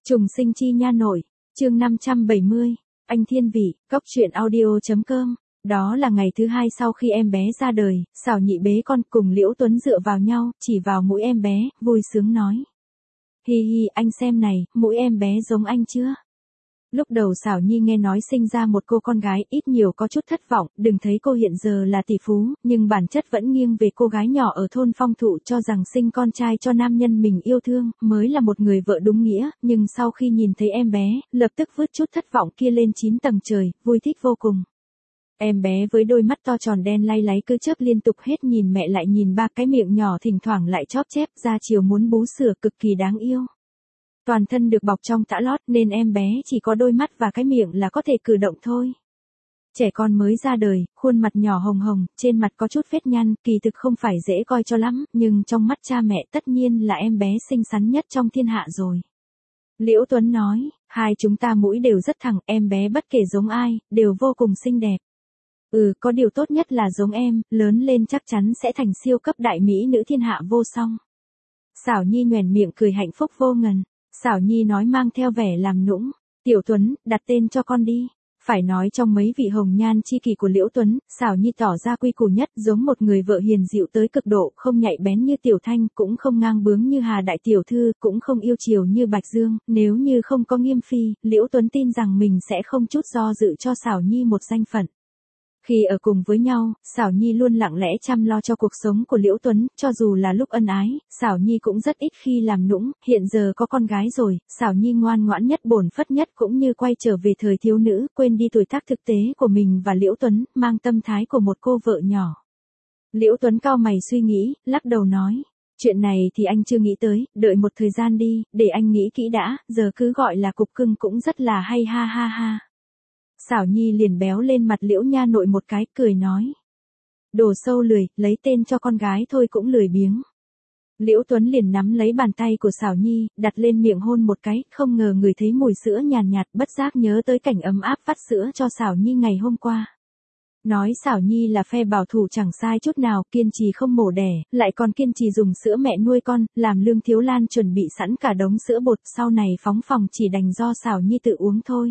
Trùng sinh chi nha nội, chương 570, anh thiên vị, cóc truyện audio.com. Đó là ngày thứ hai sau khi em bé ra đời, Xảo Nhị bế con cùng Liễu Tuấn dựa vào nhau, chỉ vào mũi em bé, vui sướng nói. Hi hi, anh xem này, mũi em bé giống anh chưa? Lúc đầu Xảo Nhi nghe nói sinh ra một cô con gái ít nhiều có chút thất vọng, đừng thấy cô hiện giờ là tỷ phú, nhưng bản chất vẫn nghiêng về cô gái nhỏ ở thôn Phong Thụ cho rằng sinh con trai cho nam nhân mình yêu thương, mới là một người vợ đúng nghĩa, nhưng sau khi nhìn thấy em bé, lập tức vứt chút thất vọng kia lên 9 tầng trời, vui thích vô cùng. Em bé với đôi mắt to tròn đen lay láy cứ chớp liên tục hết nhìn mẹ lại nhìn ba, cái miệng nhỏ thỉnh thoảng lại chóp chép ra chiều muốn bú sữa, cực kỳ đáng yêu. Toàn thân được bọc trong tã lót nên em bé chỉ có đôi mắt và cái miệng là có thể cử động thôi. Trẻ con mới ra đời, khuôn mặt nhỏ hồng hồng, trên mặt có chút vết nhăn, kỳ thực không phải dễ coi cho lắm, nhưng trong mắt cha mẹ tất nhiên là em bé xinh xắn nhất trong thiên hạ rồi. Liễu Tuấn nói, hai chúng ta mũi đều rất thẳng, em bé bất kể giống ai, đều vô cùng xinh đẹp. Có điều tốt nhất là giống em, lớn lên chắc chắn sẽ thành siêu cấp đại mỹ nữ thiên hạ vô song. Xảo Nhi nhoẻn miệng cười hạnh phúc vô ngần. Xảo Nhi nói mang theo vẻ làm nũng, Tiểu Tuấn, đặt tên cho con đi. Phải nói trong mấy vị hồng nhan chi kỷ của Liễu Tuấn, Xảo Nhi tỏ ra quy củ nhất, giống một người vợ hiền dịu tới cực độ, không nhạy bén như Tiểu Thanh, cũng không ngang bướng như Hà Đại Tiểu Thư, cũng không yêu chiều như Bạch Dương, nếu như không có Nghiêm Phi, Liễu Tuấn tin rằng mình sẽ không chút do dự cho Xảo Nhi một danh phận. Khi ở cùng với nhau, Xảo Nhi luôn lặng lẽ chăm lo cho cuộc sống của Liễu Tuấn, cho dù là lúc ân ái, Xảo Nhi cũng rất ít khi làm nũng, hiện giờ có con gái rồi, Xảo Nhi ngoan ngoãn nhất bổn phất nhất cũng như quay trở về thời thiếu nữ, quên đi tuổi tác thực tế của mình và Liễu Tuấn, mang tâm thái của một cô vợ nhỏ. Liễu Tuấn cau mày suy nghĩ, lắc đầu nói, chuyện này thì anh chưa nghĩ tới, đợi một thời gian đi, để anh nghĩ kỹ đã, giờ cứ gọi là cục cưng cũng rất là hay ha ha ha. Xảo Nhi liền béo lên mặt Liễu nha nội một cái, cười nói. Đồ sâu lười, lấy tên cho con gái thôi cũng lười biếng. Liễu Tuấn liền nắm lấy bàn tay của Xảo Nhi, đặt lên miệng hôn một cái, không ngờ người thấy mùi sữa nhàn nhạt, bất giác nhớ tới cảnh ấm áp vắt sữa cho Xảo Nhi ngày hôm qua. Nói Xảo Nhi là phe bảo thủ chẳng sai chút nào, kiên trì không mổ đẻ, lại còn kiên trì dùng sữa mẹ nuôi con, làm Lương Thiếu Lan chuẩn bị sẵn cả đống sữa bột, sau này phóng phòng chỉ đành do Xảo Nhi tự uống thôi.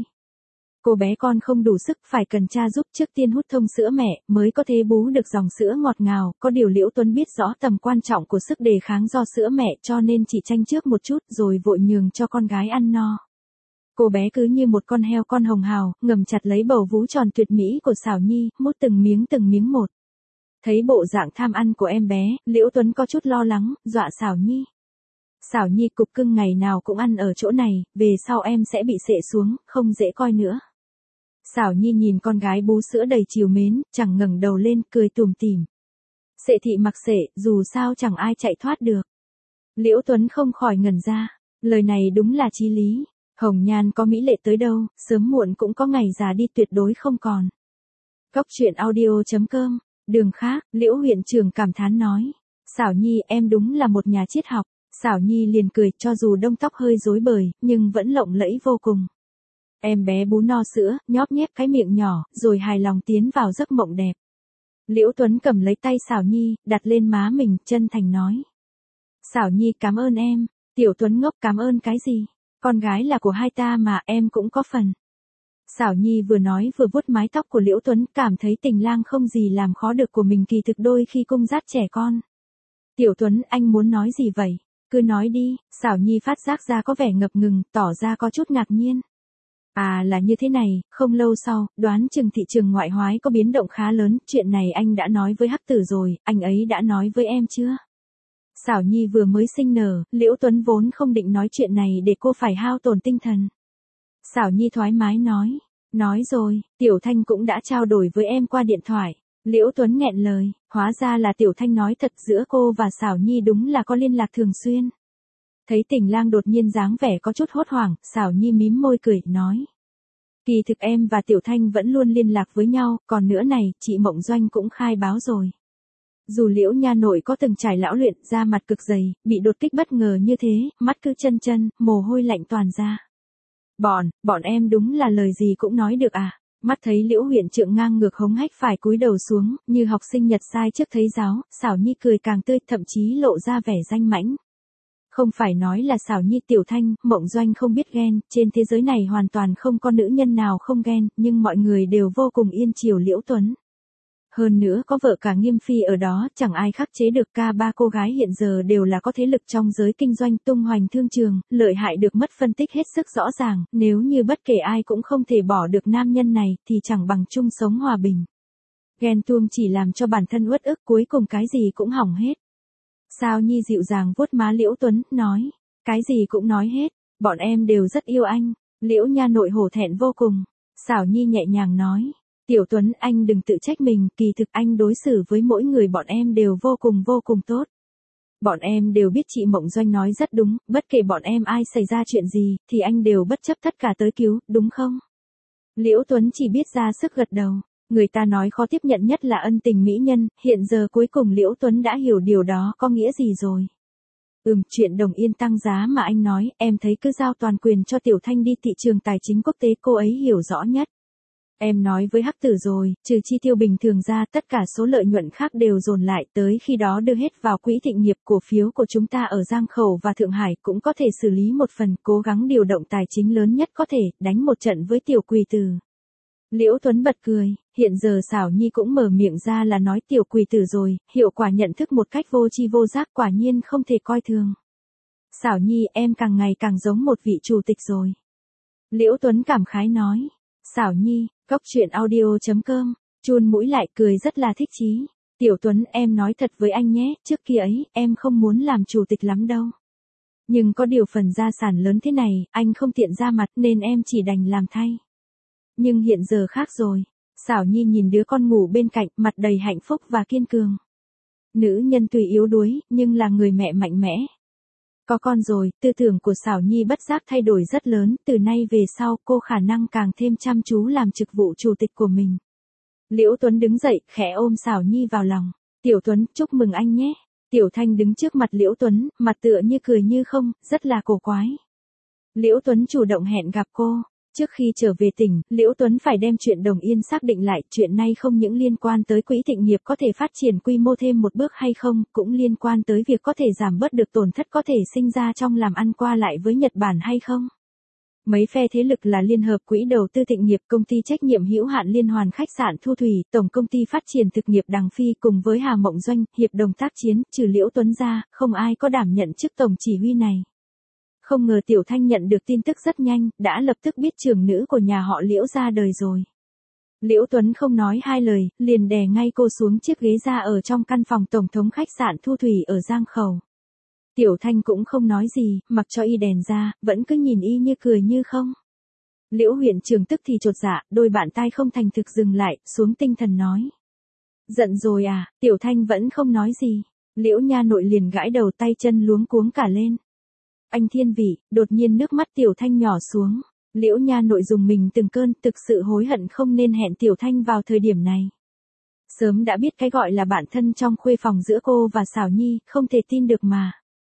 Cô bé con không đủ sức, phải cần cha giúp trước tiên hút thông sữa mẹ, mới có thể bú được dòng sữa ngọt ngào, có điều Liễu Tuấn biết rõ tầm quan trọng của sức đề kháng do sữa mẹ cho nên chỉ tranh trước một chút rồi vội nhường cho con gái ăn no. Cô bé cứ như một con heo con hồng hào, ngầm chặt lấy bầu vú tròn tuyệt mỹ của Xảo Nhi, mút từng miếng một. Thấy bộ dạng tham ăn của em bé, Liễu Tuấn có chút lo lắng, dọa Xảo Nhi. Xảo Nhi cục cưng ngày nào cũng ăn ở chỗ này, về sau em sẽ bị xệ xuống, không dễ coi nữa. Xảo Nhi nhìn con gái bú sữa đầy trìu mến, chẳng ngẩng đầu lên, cười tủm tỉm. Xệ thị mặc xệ, dù sao chẳng ai chạy thoát được. Liễu Tuấn không khỏi ngẩn ra, lời này đúng là chí lý. Hồng nhan có mỹ lệ tới đâu, sớm muộn cũng có ngày già đi tuyệt đối không còn. Cóc truyện audio.com, đường khác, Liễu huyện trưởng cảm thán nói. Xảo Nhi em đúng là một nhà triết học. Xảo Nhi liền cười, cho dù đông tóc hơi rối bời, nhưng vẫn lộng lẫy vô cùng. Em bé bú no sữa, nhóp nhép cái miệng nhỏ, rồi hài lòng tiến vào giấc mộng đẹp. Liễu Tuấn cầm lấy tay Xảo Nhi, đặt lên má mình, chân thành nói. Xảo Nhi cảm ơn em. Tiểu Tuấn ngốc, cảm ơn cái gì? Con gái là của hai ta mà, em cũng có phần. Xảo Nhi vừa nói vừa vuốt mái tóc của Liễu Tuấn, cảm thấy tình lang không gì làm khó được của mình, kỳ thực đôi khi cung dắt trẻ con. Tiểu Tuấn, anh muốn nói gì vậy? Cứ nói đi. Xảo Nhi phát giác ra có vẻ ngập ngừng, tỏ ra có chút ngạc nhiên. À là như thế này, không lâu sau, đoán chừng thị trường ngoại hoái có biến động khá lớn, chuyện này anh đã nói với Hắc Tử rồi, anh ấy đã nói với em chưa? Xảo Nhi vừa mới sinh nở, Liễu Tuấn vốn không định nói chuyện này để cô phải hao tổn tinh thần. Xảo Nhi thoải mái nói rồi, Tiểu Thanh cũng đã trao đổi với em qua điện thoại. Liễu Tuấn nghẹn lời, hóa ra là Tiểu Thanh nói thật, giữa cô và Xảo Nhi đúng là có liên lạc thường xuyên. Thấy Tình lang đột nhiên dáng vẻ có chút hốt hoảng, Xảo Nhi mím môi cười, nói. Kỳ thực em và Tiểu Thanh vẫn luôn liên lạc với nhau, còn nữa này, chị Mộng Doanh cũng khai báo rồi. Dù Liễu nha nội có từng trải lão luyện, da mặt cực dày, bị đột kích bất ngờ như thế, mắt cứ chân, mồ hôi lạnh toàn ra. Bọn em đúng là lời gì cũng nói được à? Mắt thấy Liễu huyện trưởng ngang ngược hống hách phải cúi đầu xuống, như học sinh nhặt sai trước thấy giáo, Xảo Nhi cười càng tươi, thậm chí lộ ra vẻ danh mãnh. Không phải nói là xảo nhi Tiểu Thanh, Mộng Doanh không biết ghen, trên thế giới này hoàn toàn không có nữ nhân nào không ghen, nhưng mọi người đều vô cùng yên chiều Liễu Tuấn. Hơn nữa có vợ cả Nghiêm Phi ở đó, chẳng ai khắc chế được. Ca ba cô gái hiện giờ đều là có thế lực trong giới kinh doanh tung hoành thương trường, lợi hại được mất phân tích hết sức rõ ràng, nếu như bất kể ai cũng không thể bỏ được nam nhân này, thì chẳng bằng chung sống hòa bình. Ghen tuông chỉ làm cho bản thân uất ức, cuối cùng cái gì cũng hỏng hết. Sao Nhi dịu dàng vuốt má Liễu Tuấn, nói, cái gì cũng nói hết, bọn em đều rất yêu anh. Liễu Nha nội hổ thẹn vô cùng. Xảo Nhi nhẹ nhàng nói, Tiểu Tuấn anh đừng tự trách mình, kỳ thực anh đối xử với mỗi người bọn em đều vô cùng tốt. Bọn em đều biết chị Mộng Doanh nói rất đúng, bất kể bọn em ai xảy ra chuyện gì, thì anh đều bất chấp tất cả tới cứu, đúng không? Liễu Tuấn chỉ biết ra sức gật đầu. Người ta nói khó tiếp nhận nhất là ân tình mỹ nhân, hiện giờ cuối cùng Liễu Tuấn đã hiểu điều đó có nghĩa gì rồi. Chuyện đồng yên tăng giá mà anh nói, em thấy cứ giao toàn quyền cho Tiểu Thanh đi thị trường tài chính quốc tế, cô ấy hiểu rõ nhất. Em nói với Hắc Tử rồi, trừ chi tiêu bình thường ra, tất cả số lợi nhuận khác đều dồn lại, tới khi đó đưa hết vào quỹ thịnh nghiệp. Cổ phiếu của chúng ta ở Giang Khẩu và Thượng Hải cũng có thể xử lý một phần, cố gắng điều động tài chính lớn nhất có thể, đánh một trận với Tiểu Quỳ Tử. Liễu Tuấn bật cười, hiện giờ Xảo Nhi cũng mở miệng ra là nói Tiểu Quỳ Tử rồi, hiệu quả nhận thức một cách vô tri vô giác, quả nhiên không thể coi thường. Xảo Nhi, em càng ngày càng giống một vị chủ tịch rồi. Liễu Tuấn cảm khái nói. Xảo Nhi, coctruyện.audio.com, chun mũi lại cười rất là thích chí. Tiểu Tuấn, em nói thật với anh nhé, trước kia ấy, em không muốn làm chủ tịch lắm đâu. Nhưng có điều phần gia sản lớn thế này, anh không tiện ra mặt nên em chỉ đành làm thay. Nhưng hiện giờ khác rồi. Xảo Nhi nhìn đứa con ngủ bên cạnh, mặt đầy hạnh phúc và kiên cường. Nữ nhân tuy yếu đuối, nhưng là người mẹ mạnh mẽ. Có con rồi, tư tưởng của Xảo Nhi bất giác thay đổi rất lớn, từ nay về sau cô khả năng càng thêm chăm chú làm chức vụ chủ tịch của mình. Liễu Tuấn đứng dậy, khẽ ôm Xảo Nhi vào lòng. Tiểu Tuấn, chúc mừng anh nhé. Tiểu Thanh đứng trước mặt Liễu Tuấn, mặt tựa như cười như không, rất là cổ quái. Liễu Tuấn chủ động hẹn gặp cô. Trước khi trở về tỉnh, Liễu Tuấn phải đem chuyện Đồng Yên xác định lại, chuyện này không những liên quan tới quỹ thịnh nghiệp có thể phát triển quy mô thêm một bước hay không, cũng liên quan tới việc có thể giảm bớt được tổn thất có thể sinh ra trong làm ăn qua lại với Nhật Bản hay không. Mấy phe thế lực là Liên hợp Quỹ Đầu tư Thịnh nghiệp, Công ty trách nhiệm hữu hạn Liên hoàn Khách sạn Thu Thủy, Tổng công ty phát triển thực nghiệp Đằng Phi cùng với Hà Mộng Doanh, hiệp đồng tác chiến, trừ Liễu Tuấn ra, không ai có đảm nhận chức tổng chỉ huy này. Không ngờ Tiểu Thanh nhận được tin tức rất nhanh, đã lập tức biết trưởng nữ của nhà họ Liễu ra đời rồi. Liễu Tuấn không nói hai lời, liền đè ngay cô xuống chiếc ghế ra ở trong căn phòng tổng thống khách sạn Thu Thủy ở Giang Khẩu. Tiểu Thanh cũng không nói gì, mặc cho y đèn ra, vẫn cứ nhìn y như cười như không. Liễu huyện trưởng tức thì chột dạ, đôi bàn tay không thành thực dừng lại, xuống tinh thần nói. Giận rồi à, Tiểu Thanh vẫn không nói gì. Liễu Nha nội liền gãi đầu, tay chân luống cuống cả lên. Anh Thiên Vị, đột nhiên nước mắt Tiểu Thanh nhỏ xuống. Liễu Nha nội dùng mình từng cơn, thực sự hối hận không nên hẹn Tiểu Thanh vào thời điểm này. Sớm đã biết cái gọi là bạn thân trong khuê phòng giữa cô và Xảo Nhi, không thể tin được mà.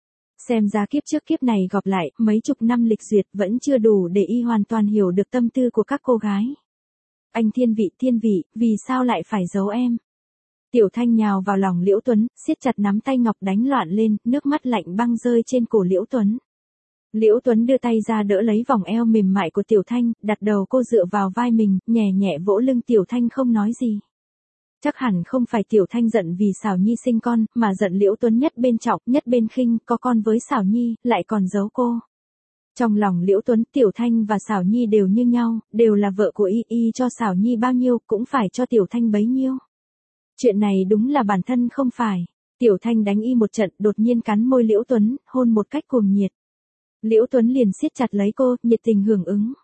Xem ra kiếp trước kiếp này gặp lại, mấy chục năm lịch duyệt vẫn chưa đủ để y hoàn toàn hiểu được tâm tư của các cô gái. Anh Thiên Vị, vì sao lại phải giấu em? Tiểu Thanh nhào vào lòng Liễu Tuấn, siết chặt nắm tay ngọc đánh loạn lên, nước mắt lạnh băng rơi trên cổ Liễu Tuấn. Liễu Tuấn đưa tay ra đỡ lấy vòng eo mềm mại của Tiểu Thanh, đặt đầu cô dựa vào vai mình, nhẹ nhẹ vỗ lưng Tiểu Thanh không nói gì. Chắc hẳn không phải Tiểu Thanh giận vì Xảo Nhi sinh con, mà giận Liễu Tuấn nhất bên trọng, nhất bên khinh, có con với Xảo Nhi, lại còn giấu cô. Trong lòng Liễu Tuấn, Tiểu Thanh và Xảo Nhi đều như nhau, đều là vợ của y cho Xảo Nhi bao nhiêu, cũng phải cho Tiểu Thanh bấy nhiêu. Chuyện này đúng là bản thân không phải. Tiểu Thanh đánh y một trận, đột nhiên cắn môi Liễu Tuấn, hôn một cách cuồng nhiệt. Liễu Tuấn liền siết chặt lấy cô, nhiệt tình hưởng ứng.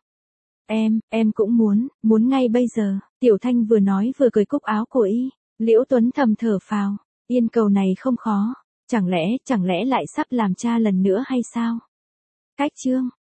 Em cũng muốn ngay bây giờ. Tiểu Thanh vừa nói vừa cởi cúc áo của y. Liễu Tuấn thầm thở phào, yên cầu này không khó. Chẳng lẽ lại sắp làm cha lần nữa hay sao? Cách chương